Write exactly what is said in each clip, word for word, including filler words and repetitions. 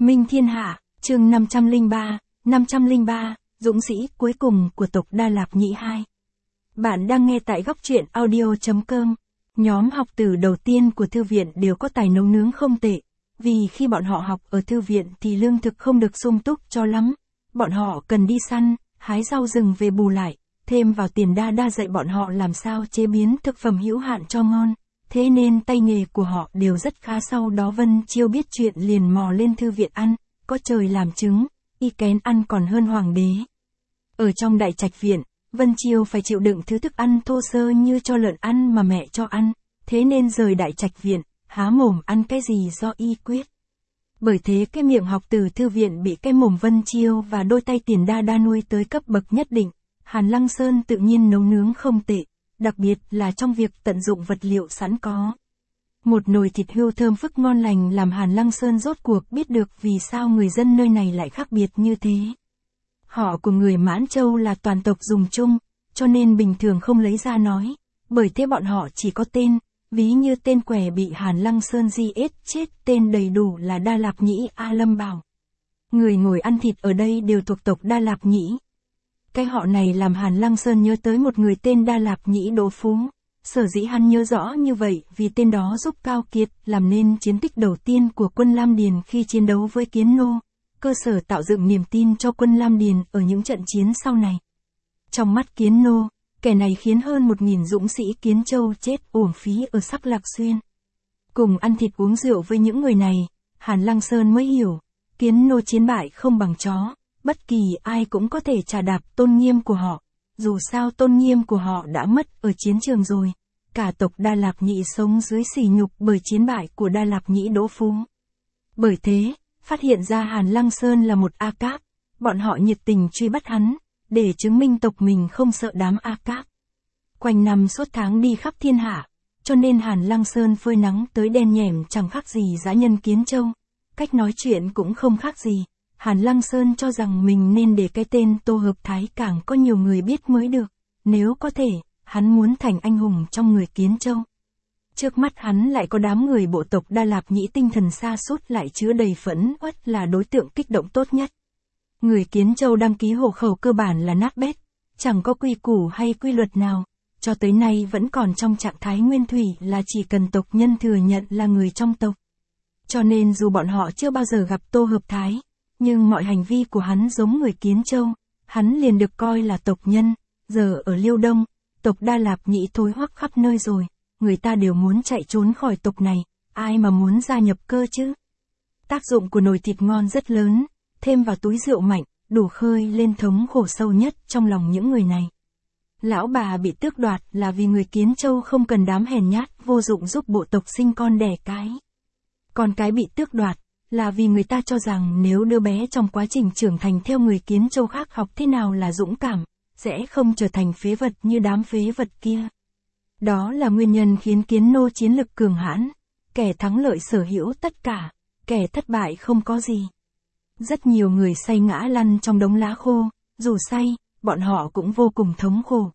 Minh Thiên Hạ, chương năm trăm lẻ ba, năm trăm lẻ ba, dũng sĩ cuối cùng của tộc Đa Lạp Nhĩ hai. Bạn đang nghe tại góc truyện audio chấm com. Nhóm học tử đầu tiên của thư viện đều có tài nấu nướng không tệ, vì khi bọn họ học ở thư viện thì lương thực không được sung túc cho lắm. Bọn họ cần đi săn, hái rau rừng về bù lại, thêm vào tiền đa đa dạy bọn họ làm sao chế biến thực phẩm hữu hạn cho ngon. Thế nên tay nghề của họ đều rất khá. Sau đó Vân Chiêu biết chuyện liền mò lên thư viện ăn, có trời làm chứng, y kén ăn còn hơn hoàng đế. Ở trong đại trạch viện, Vân Chiêu phải chịu đựng thứ thức ăn thô sơ như cho lợn ăn mà mẹ cho ăn, thế nên rời đại trạch viện, há mồm ăn cái gì do y quyết. Bởi thế cái miệng học từ thư viện bị cái mồm Vân Chiêu và đôi tay tiền đa đa nuôi tới cấp bậc nhất định. Hàn Lăng Sơn tự nhiên nấu nướng không tệ, đặc biệt là trong việc tận dụng vật liệu sẵn có. Một nồi thịt hươu thơm phức ngon lành làm Hàn Lăng Sơn rốt cuộc biết được vì sao người dân nơi này lại khác biệt như thế. Họ của người Mãn Châu là toàn tộc dùng chung, cho nên bình thường không lấy ra nói, bởi thế bọn họ chỉ có tên, ví như tên quẻ bị Hàn Lăng Sơn giết chết, tên đầy đủ là Đa Lạp Nhĩ A Lâm Bảo. Người ngồi ăn thịt ở đây đều thuộc tộc Đa Lạp Nhĩ. Cái họ này làm Hàn Lăng Sơn nhớ tới một người tên Đa Lạp Nhĩ Đỗ Phú. Sở dĩ hắn nhớ rõ như vậy vì tên đó giúp Cao Kiệt làm nên chiến tích đầu tiên của quân Lam Điền khi chiến đấu với Kiến Nô, cơ sở tạo dựng niềm tin cho quân Lam Điền ở những trận chiến sau này. Trong mắt Kiến Nô, kẻ này khiến hơn một nghìn dũng sĩ Kiến Châu chết uổng phí ở Sắc Lạc Xuyên. Cùng ăn thịt uống rượu với những người này, Hàn Lăng Sơn mới hiểu, Kiến Nô chiến bại không bằng chó, bất kỳ ai cũng có thể trà đạp tôn nghiêm của họ. Dù sao tôn nghiêm của họ đã mất ở chiến trường rồi, cả tộc Đa Lạp Nhĩ sống dưới sỉ nhục bởi chiến bại của Đa Lạp Nhĩ Đỗ Phú. Bởi thế, phát hiện ra Hàn Lăng Sơn là một A Cáp, bọn họ nhiệt tình truy bắt hắn, để chứng minh tộc mình không sợ đám A Cáp. Quanh năm suốt tháng đi khắp thiên hạ, cho nên Hàn Lăng Sơn phơi nắng tới đen nhẻm chẳng khác gì dã nhân Kiến Châu, cách nói chuyện cũng không khác gì. Hàn Lăng Sơn cho rằng mình nên để cái tên Tô Hợp Thái càng có nhiều người biết mới được, nếu có thể, hắn muốn thành anh hùng trong người Kiến Châu. Trước mắt hắn lại có đám người bộ tộc Đa Lạp Nhĩ tinh thần sa sút lại chứa đầy phẫn uất là đối tượng kích động tốt nhất. Người Kiến Châu đăng ký hộ khẩu cơ bản là nát bét, chẳng có quy củ hay quy luật nào, cho tới nay vẫn còn trong trạng thái nguyên thủy là chỉ cần tộc nhân thừa nhận là người trong tộc. Cho nên dù bọn họ chưa bao giờ gặp Tô Hợp Thái, nhưng mọi hành vi của hắn giống người Kiến Châu, hắn liền được coi là tộc nhân. Giờ ở Liêu Đông, tộc Đa Lạp Nhĩ thối hoắc khắp nơi rồi, người ta đều muốn chạy trốn khỏi tộc này, ai mà muốn gia nhập cơ chứ. Tác dụng của nồi thịt ngon rất lớn, thêm vào túi rượu mạnh, đủ khơi lên thống khổ sâu nhất trong lòng những người này. Lão bà bị tước đoạt là vì người Kiến Châu không cần đám hèn nhát vô dụng giúp bộ tộc sinh con đẻ cái. Con cái bị tước đoạt là vì người ta cho rằng nếu đứa bé trong quá trình trưởng thành theo người Kiến Châu khác học thế nào là dũng cảm, sẽ không trở thành phế vật như đám phế vật kia. Đó là nguyên nhân khiến Kiến Nô chiến lực cường hãn, kẻ thắng lợi sở hữu tất cả, kẻ thất bại không có gì. Rất nhiều người say ngã lăn trong đống lá khô, dù say, bọn họ cũng vô cùng thống khổ.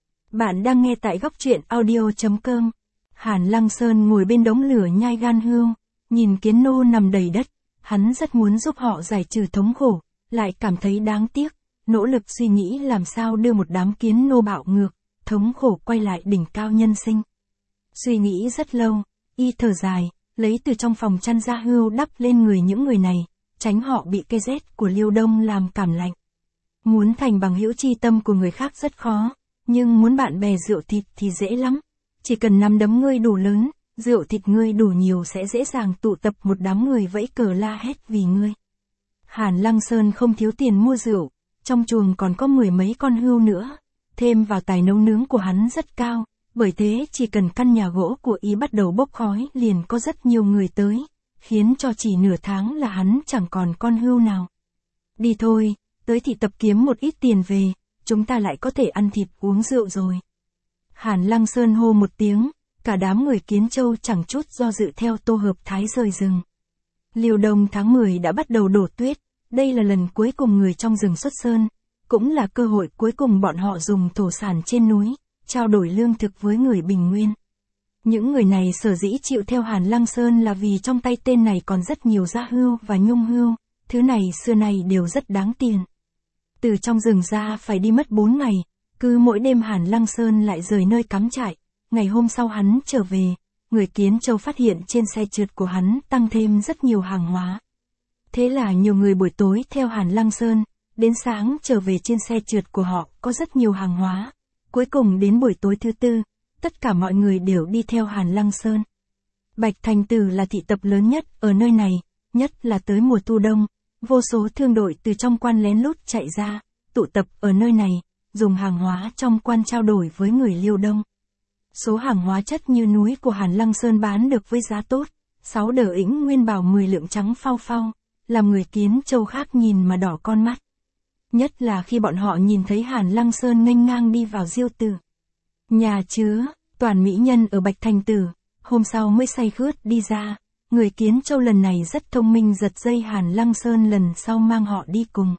Bạn đang nghe tại góc truyện audio chấm com. Hàn Lăng Sơn ngồi bên đống lửa nhai gan hươu, nhìn Kiến Nô nằm đầy đất, hắn rất muốn giúp họ giải trừ thống khổ, lại cảm thấy đáng tiếc, nỗ lực suy nghĩ làm sao đưa một đám Kiến Nô bạo ngược, thống khổ quay lại đỉnh cao nhân sinh. Suy nghĩ rất lâu, y thở dài, lấy từ trong phòng chăn da hươu đắp lên người những người này, tránh họ bị cái rét của Liêu Đông làm cảm lạnh. Muốn thành bằng hữu chi tâm của người khác rất khó, nhưng muốn bạn bè rượu thịt thì dễ lắm, chỉ cần nắm đấm ngươi đủ lớn, rượu thịt ngươi đủ nhiều sẽ dễ dàng tụ tập một đám người vẫy cờ la hét vì ngươi. Hàn Lăng Sơn không thiếu tiền mua rượu, trong chuồng còn có mười mấy con hươu nữa, thêm vào tài nấu nướng của hắn rất cao, bởi thế chỉ cần căn nhà gỗ của y bắt đầu bốc khói liền có rất nhiều người tới, khiến cho chỉ nửa tháng là hắn chẳng còn con hươu nào. Đi thôi, tới thị tập kiếm một ít tiền về, chúng ta lại có thể ăn thịt uống rượu rồi. Hàn Lăng Sơn hô một tiếng, cả đám người Kiến Châu chẳng chút do dự theo Tô Hợp Thái rời rừng. Liêu Đông tháng mười đã bắt đầu đổ tuyết, đây là lần cuối cùng người trong rừng xuất sơn, cũng là cơ hội cuối cùng bọn họ dùng thổ sản trên núi, trao đổi lương thực với người Bình Nguyên. Những người này sở dĩ chịu theo Hàn Lăng Sơn là vì trong tay tên này còn rất nhiều da hươu và nhung hươu, Thứ này xưa nay đều rất đáng tiền. Từ trong rừng ra phải đi mất bốn ngày, cứ mỗi đêm Hàn Lăng Sơn lại rời nơi cắm trại. Ngày hôm sau hắn trở về, người Kiến Châu phát hiện trên xe trượt của hắn tăng thêm rất nhiều hàng hóa. Thế là nhiều người buổi tối theo Hàn Lăng Sơn, đến sáng trở về trên xe trượt của họ có rất nhiều hàng hóa. Cuối cùng đến buổi tối thứ tư, tất cả mọi người đều đi theo Hàn Lăng Sơn. Bạch Thành Tử là thị tập lớn nhất ở nơi này, nhất là tới mùa thu đông, vô số thương đội từ trong quan lén lút chạy ra, tụ tập ở nơi này, dùng hàng hóa trong quan trao đổi với người Liêu Đông. Số hàng hóa chất như núi của Hàn Lăng Sơn bán được với giá tốt, sáu đờ ĩnh nguyên bảo mười lượng trắng phao phao, làm người Kiến Châu khác nhìn mà đỏ con mắt. Nhất là khi bọn họ nhìn thấy Hàn Lăng Sơn nghênh ngang đi vào Diêu Tử. Nhà chứa, toàn mỹ nhân ở Bạch Thành Tử, hôm sau mới say khướt đi ra. Người Kiến Châu lần này rất thông minh giật dây Hàn Lăng Sơn lần sau mang họ đi cùng.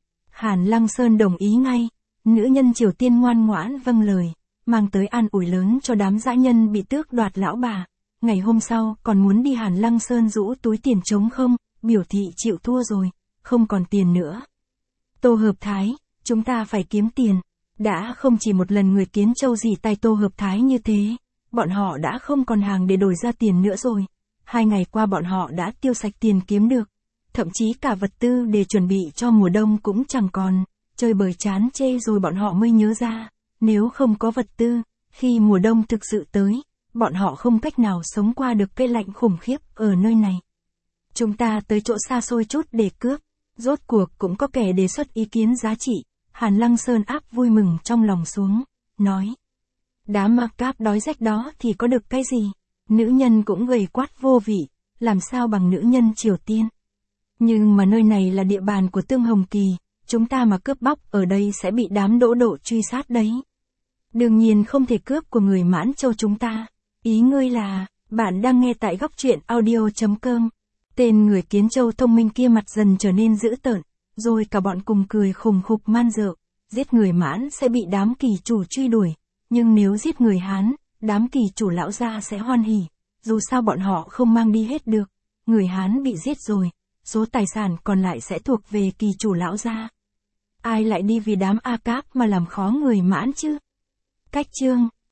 Hàn Lăng Sơn đồng ý ngay, nữ nhân Triều Tiên ngoan ngoãn vâng lời, mang tới an ủi lớn cho đám dã nhân bị tước đoạt lão bà. Ngày hôm sau còn muốn đi Hàn Lăng Sơn rũ túi tiền trống không, biểu thị chịu thua rồi, không còn tiền nữa. Tô Hợp Thái, chúng ta phải kiếm tiền. Đã không chỉ một lần người Kiến Châu dì tay Tô Hợp Thái như thế, bọn họ đã không còn hàng để đổi ra tiền nữa rồi. Hai ngày qua bọn họ đã tiêu sạch tiền kiếm được, thậm chí cả vật tư để chuẩn bị cho mùa đông cũng chẳng còn, chơi bời chán chê rồi bọn họ mới nhớ ra, nếu không có vật tư, khi mùa đông thực sự tới, bọn họ không cách nào sống qua được cái lạnh khủng khiếp ở nơi này. Chúng ta tới chỗ xa xôi chút để cướp, rốt cuộc cũng có kẻ đề xuất ý kiến giá trị. Hàn Lăng Sơn áp vui mừng trong lòng xuống, nói. Đám ma cáp đói rách đó thì có được cái gì? Nữ nhân cũng gầy quát vô vị, làm sao bằng nữ nhân Triều Tiên. Nhưng mà nơi này là địa bàn của Tương Hồng Kỳ, chúng ta mà cướp bóc ở đây sẽ bị đám Đỗ Độ truy sát đấy. Đương nhiên không thể cướp của người Mãn Châu chúng ta. Ý ngươi là, bạn đang nghe tại góc truyện audio chấm com. Tên người Kiến Châu thông minh kia mặt dần trở nên dữ tợn, rồi cả bọn cùng cười khùng khục man rợ. Giết người Mãn sẽ bị đám Kỳ chủ truy đuổi, nhưng nếu giết người Hán, đám Kỳ chủ lão gia sẽ hoan hỉ, dù sao bọn họ không mang đi hết được. Người Hán bị giết rồi, số tài sản còn lại sẽ thuộc về Kỳ chủ lão gia. Ai lại đi vì đám A Cáp mà làm khó người Mãn chứ? Cách chương